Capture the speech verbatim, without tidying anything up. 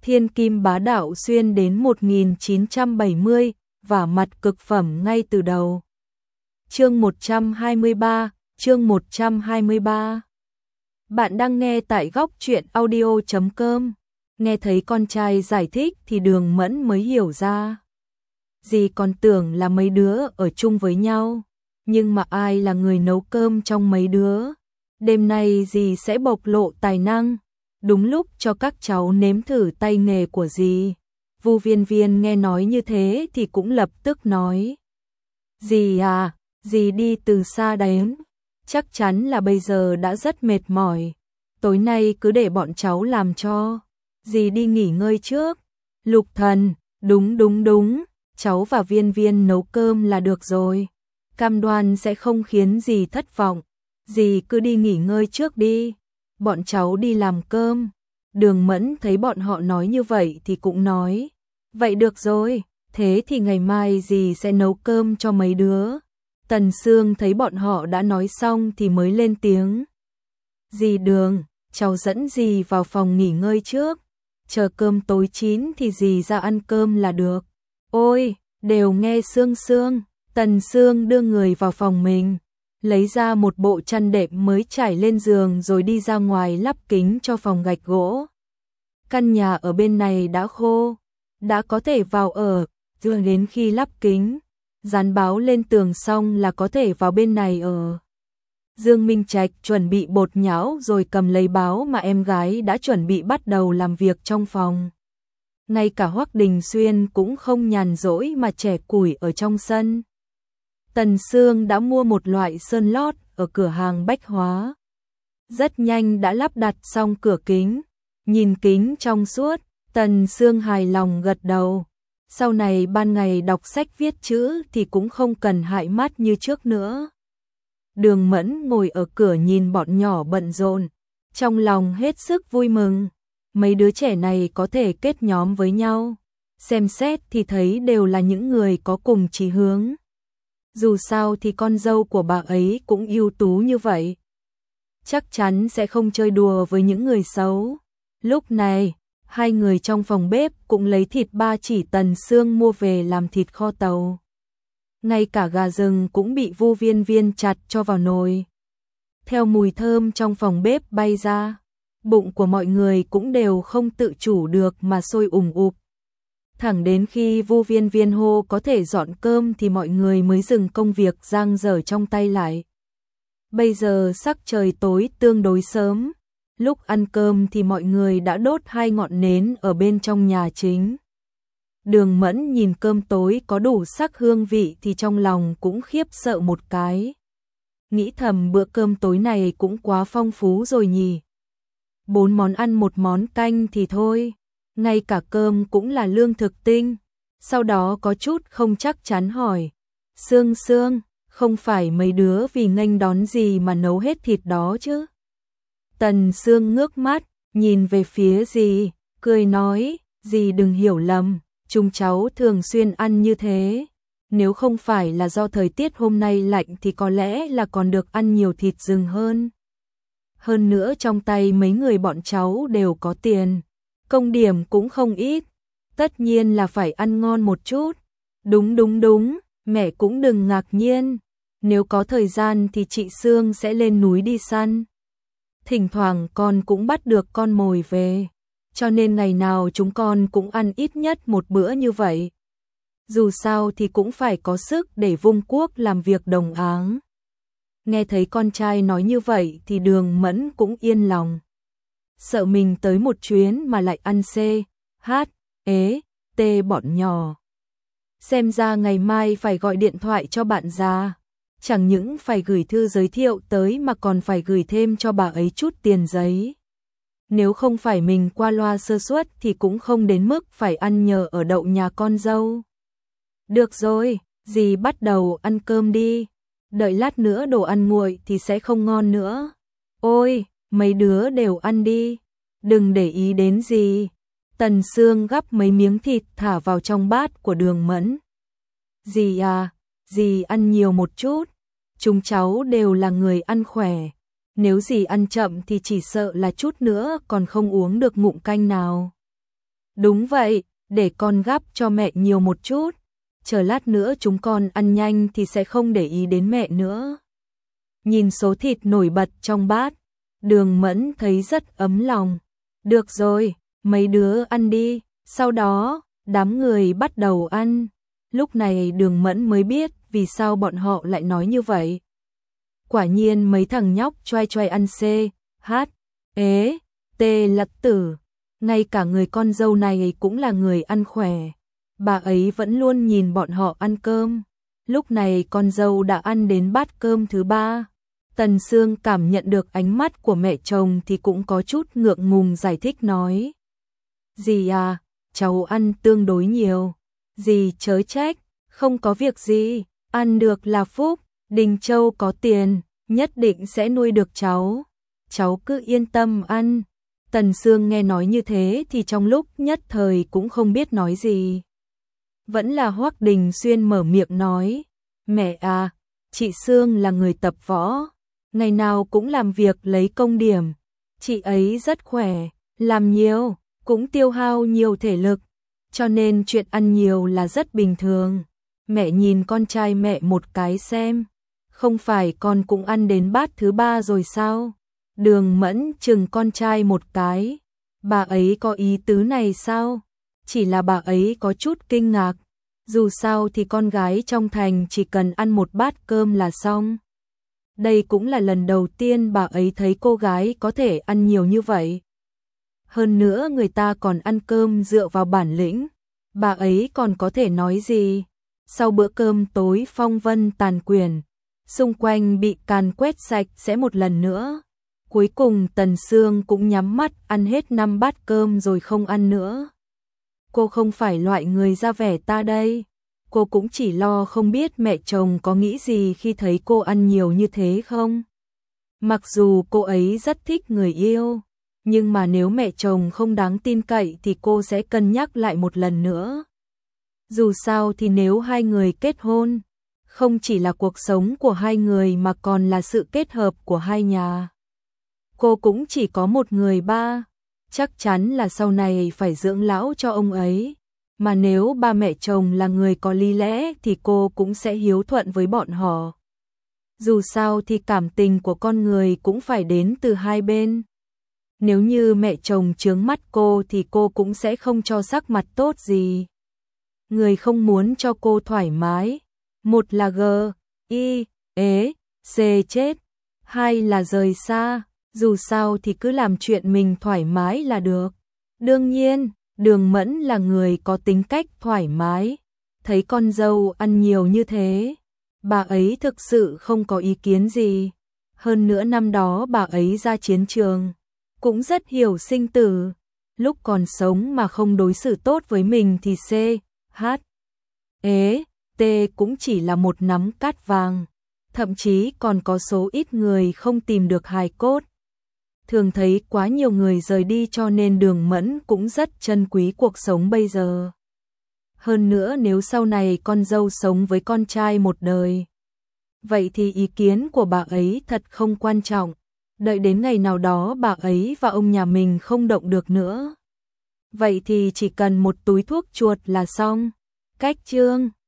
Thiên kim bá đạo xuyên đến một nghìn chín trăm bảy mươi, và mặt cực phẩm ngay từ đầu. Chương một trăm hai mươi ba, chương một trăm hai mươi ba. Bạn đang nghe tại góc truyện audio chấm com. Nghe thấy con trai giải thích thì Đường Mẫn mới hiểu ra. Dì còn tưởng là mấy đứa ở chung với nhau, nhưng mà ai là người nấu cơm trong mấy đứa. Đêm nay dì sẽ bộc lộ tài năng, đúng lúc cho các cháu nếm thử tay nghề của dì. Vu Viên Viên nghe nói như thế thì cũng lập tức nói: Dì à, dì đi từ xa đến, chắc chắn là bây giờ đã rất mệt mỏi. Tối nay cứ để bọn cháu làm cho, dì đi nghỉ ngơi trước. Lục Thần: Đúng đúng đúng, cháu và Viên Viên nấu cơm là được rồi, cam đoan sẽ không khiến dì thất vọng. Dì cứ đi nghỉ ngơi trước đi, bọn cháu đi làm cơm. Đường Mẫn thấy bọn họ nói như vậy thì cũng nói: Vậy được rồi, thế thì ngày mai dì sẽ nấu cơm cho mấy đứa. Tần Sương thấy bọn họ đã nói xong thì mới lên tiếng: Dì Đường, cháu dẫn dì vào phòng nghỉ ngơi trước, chờ cơm tối chín thì dì ra ăn cơm là được. Ôi, đều nghe Sương Sương. Tần Sương đưa người vào phòng mình, lấy ra một bộ chăn đệm mới trải lên giường rồi đi ra ngoài lắp kính cho phòng gạch gỗ. Căn nhà ở bên này đã khô, đã có thể vào ở, rồi đến khi lắp kính, dán báo lên tường xong là có thể vào bên này ở. Dương Minh Trạch chuẩn bị bột nhão rồi cầm lấy báo mà em gái đã chuẩn bị bắt đầu làm việc trong phòng. Ngay cả Hoắc Đình Xuyên cũng không nhàn rỗi mà chẻ củi ở trong sân. Tần Sương đã mua một loại sơn lót ở cửa hàng bách hóa. Rất nhanh đã lắp đặt xong cửa kính. Nhìn kính trong suốt, Tần Sương hài lòng gật đầu. Sau này ban ngày đọc sách viết chữ thì cũng không cần hại mắt như trước nữa. Đường Mẫn ngồi ở cửa nhìn bọn nhỏ bận rộn, trong lòng hết sức vui mừng. Mấy đứa trẻ này có thể kết nhóm với nhau, xem xét thì thấy đều là những người có cùng chí hướng. Dù sao thì con dâu của bà ấy cũng ưu tú như vậy, chắc chắn sẽ không chơi đùa với những người xấu. Lúc này, hai người trong phòng bếp cũng lấy thịt ba chỉ Tần Sương mua về làm thịt kho tàu. Ngay cả gà rừng cũng bị Vu Viên Viên chặt cho vào nồi. Theo mùi thơm trong phòng bếp bay ra, bụng của mọi người cũng đều không tự chủ được mà sôi ủng ục. Thẳng đến khi Vu Viên Viên hô có thể dọn cơm thì mọi người mới dừng công việc dang dở trong tay lại. Bây giờ sắc trời tối tương đối sớm, lúc ăn cơm thì mọi người đã đốt hai ngọn nến ở bên trong nhà chính. Đường Mẫn nhìn cơm tối có đủ sắc hương vị thì trong lòng cũng khiếp sợ một cái. Nghĩ thầm bữa cơm tối này cũng quá phong phú rồi nhỉ. Bốn món ăn một món canh thì thôi, ngay cả cơm cũng là lương thực tinh. Sau đó có chút không chắc chắn hỏi: Sương Sương, không phải mấy đứa vì nghênh đón gì mà nấu hết thịt đó chứ? Tần Sương ngước mắt, nhìn về phía dì, cười nói: Dì đừng hiểu lầm, chúng cháu thường xuyên ăn như thế. Nếu không phải là do thời tiết hôm nay lạnh thì có lẽ là còn được ăn nhiều thịt rừng hơn. Hơn nữa trong tay mấy người bọn cháu đều có tiền, công điểm cũng không ít, tất nhiên là phải ăn ngon một chút. Đúng đúng đúng, mẹ cũng đừng ngạc nhiên, nếu có thời gian thì chị Sương sẽ lên núi đi săn. Thỉnh thoảng con cũng bắt được con mồi về, cho nên ngày nào chúng con cũng ăn ít nhất một bữa như vậy. Dù sao thì cũng phải có sức để vung cuốc làm việc đồng áng. Nghe thấy con trai nói như vậy thì Đường Mẫn cũng yên lòng. Sợ mình tới một chuyến mà lại ăn C, H, ế, T bọn nhỏ. Xem ra ngày mai phải gọi điện thoại cho bạn già. Chẳng những phải gửi thư giới thiệu tới mà còn phải gửi thêm cho bà ấy chút tiền giấy. Nếu không phải mình qua loa sơ suất thì cũng không đến mức phải ăn nhờ ở đậu nhà con dâu. Được rồi, dì bắt đầu ăn cơm đi. Đợi lát nữa đồ ăn nguội thì sẽ không ngon nữa. Ôi, mấy đứa đều ăn đi, đừng để ý đến gì. Tần Sương gắp mấy miếng thịt thả vào trong bát của Đường Mẫn. Dì à, dì ăn nhiều một chút, chúng cháu đều là người ăn khỏe. Nếu dì ăn chậm thì chỉ sợ là chút nữa còn không uống được ngụm canh nào. Đúng vậy, để con gắp cho mẹ nhiều một chút. Chờ lát nữa chúng con ăn nhanh thì sẽ không để ý đến mẹ nữa. Nhìn số thịt nổi bật trong bát, Đường Mẫn thấy rất ấm lòng. Được rồi, mấy đứa ăn đi. Sau đó, đám người bắt đầu ăn. Lúc này Đường Mẫn mới biết vì sao bọn họ lại nói như vậy. Quả nhiên mấy thằng nhóc choai choai ăn C, H, ế, T lật tử. Ngay cả người con dâu này cũng là người ăn khỏe. Bà ấy vẫn luôn nhìn bọn họ ăn cơm. Lúc này con dâu đã ăn đến bát cơm thứ ba. Tần Sương cảm nhận được ánh mắt của mẹ chồng thì cũng có chút ngượng ngùng giải thích nói. Dì à, cháu ăn tương đối nhiều. Dì chớ trách, không có việc gì, ăn được là phúc. Đình Châu có tiền, nhất định sẽ nuôi được cháu. Cháu cứ yên tâm ăn. Tần Sương nghe nói như thế thì trong lúc nhất thời cũng không biết nói gì. Vẫn là Hoắc Đình Xuyên mở miệng nói. Mẹ à, chị Sương là người tập võ. Ngày nào cũng làm việc lấy công điểm. Chị ấy rất khỏe, làm nhiều, cũng tiêu hao nhiều thể lực. Cho nên chuyện ăn nhiều là rất bình thường. Mẹ nhìn con trai mẹ một cái xem. Không phải con cũng ăn đến bát thứ ba rồi sao? Đường Mẫn chừng con trai một cái. Bà ấy có ý tứ này sao? Chỉ là bà ấy có chút kinh ngạc. Dù sao thì con gái trong thành chỉ cần ăn một bát cơm là xong. Đây cũng là lần đầu tiên bà ấy thấy cô gái có thể ăn nhiều như vậy. Hơn nữa người ta còn ăn cơm dựa vào bản lĩnh. Bà ấy còn có thể nói gì? Sau bữa cơm tối phong vân tàn quyển, xung quanh bị càn quét sạch sẽ một lần nữa. Cuối cùng Tần Sương cũng nhắm mắt ăn hết năm bát cơm rồi không ăn nữa. Cô không phải loại người ra vẻ ta đây. Cô cũng chỉ lo không biết mẹ chồng có nghĩ gì khi thấy cô ăn nhiều như thế không. Mặc dù cô ấy rất thích người yêu, nhưng mà nếu mẹ chồng không đáng tin cậy thì cô sẽ cân nhắc lại một lần nữa. Dù sao thì nếu hai người kết hôn, không chỉ là cuộc sống của hai người mà còn là sự kết hợp của hai nhà. Cô cũng chỉ có một người ba, chắc chắn là sau này phải dưỡng lão cho ông ấy. Mà nếu ba mẹ chồng là người có lý lẽ thì cô cũng sẽ hiếu thuận với bọn họ. Dù sao thì cảm tình của con người cũng phải đến từ hai bên. Nếu như mẹ chồng chướng mắt cô thì cô cũng sẽ không cho sắc mặt tốt gì. Người không muốn cho cô thoải mái. Một là G, I, ế, C chết. Hai là rời xa. Dù sao thì cứ làm chuyện mình thoải mái là được. Đương nhiên, Đường Mẫn là người có tính cách thoải mái. Thấy con dâu ăn nhiều như thế, bà ấy thực sự không có ý kiến gì. Hơn nữa năm đó bà ấy ra chiến trường, cũng rất hiểu sinh tử. Lúc còn sống mà không đối xử tốt với mình thì C, H, ế, T cũng chỉ là một nắm cát vàng. Thậm chí còn có số ít người không tìm được hài cốt. Thường thấy quá nhiều người rời đi cho nên Đường Mẫn cũng rất trân quý cuộc sống bây giờ. Hơn nữa nếu sau này con dâu sống với con trai một đời, vậy thì ý kiến của bà ấy thật không quan trọng. Đợi đến ngày nào đó bà ấy và ông nhà mình không động được nữa, vậy thì chỉ cần một túi thuốc chuột là xong. Cách chương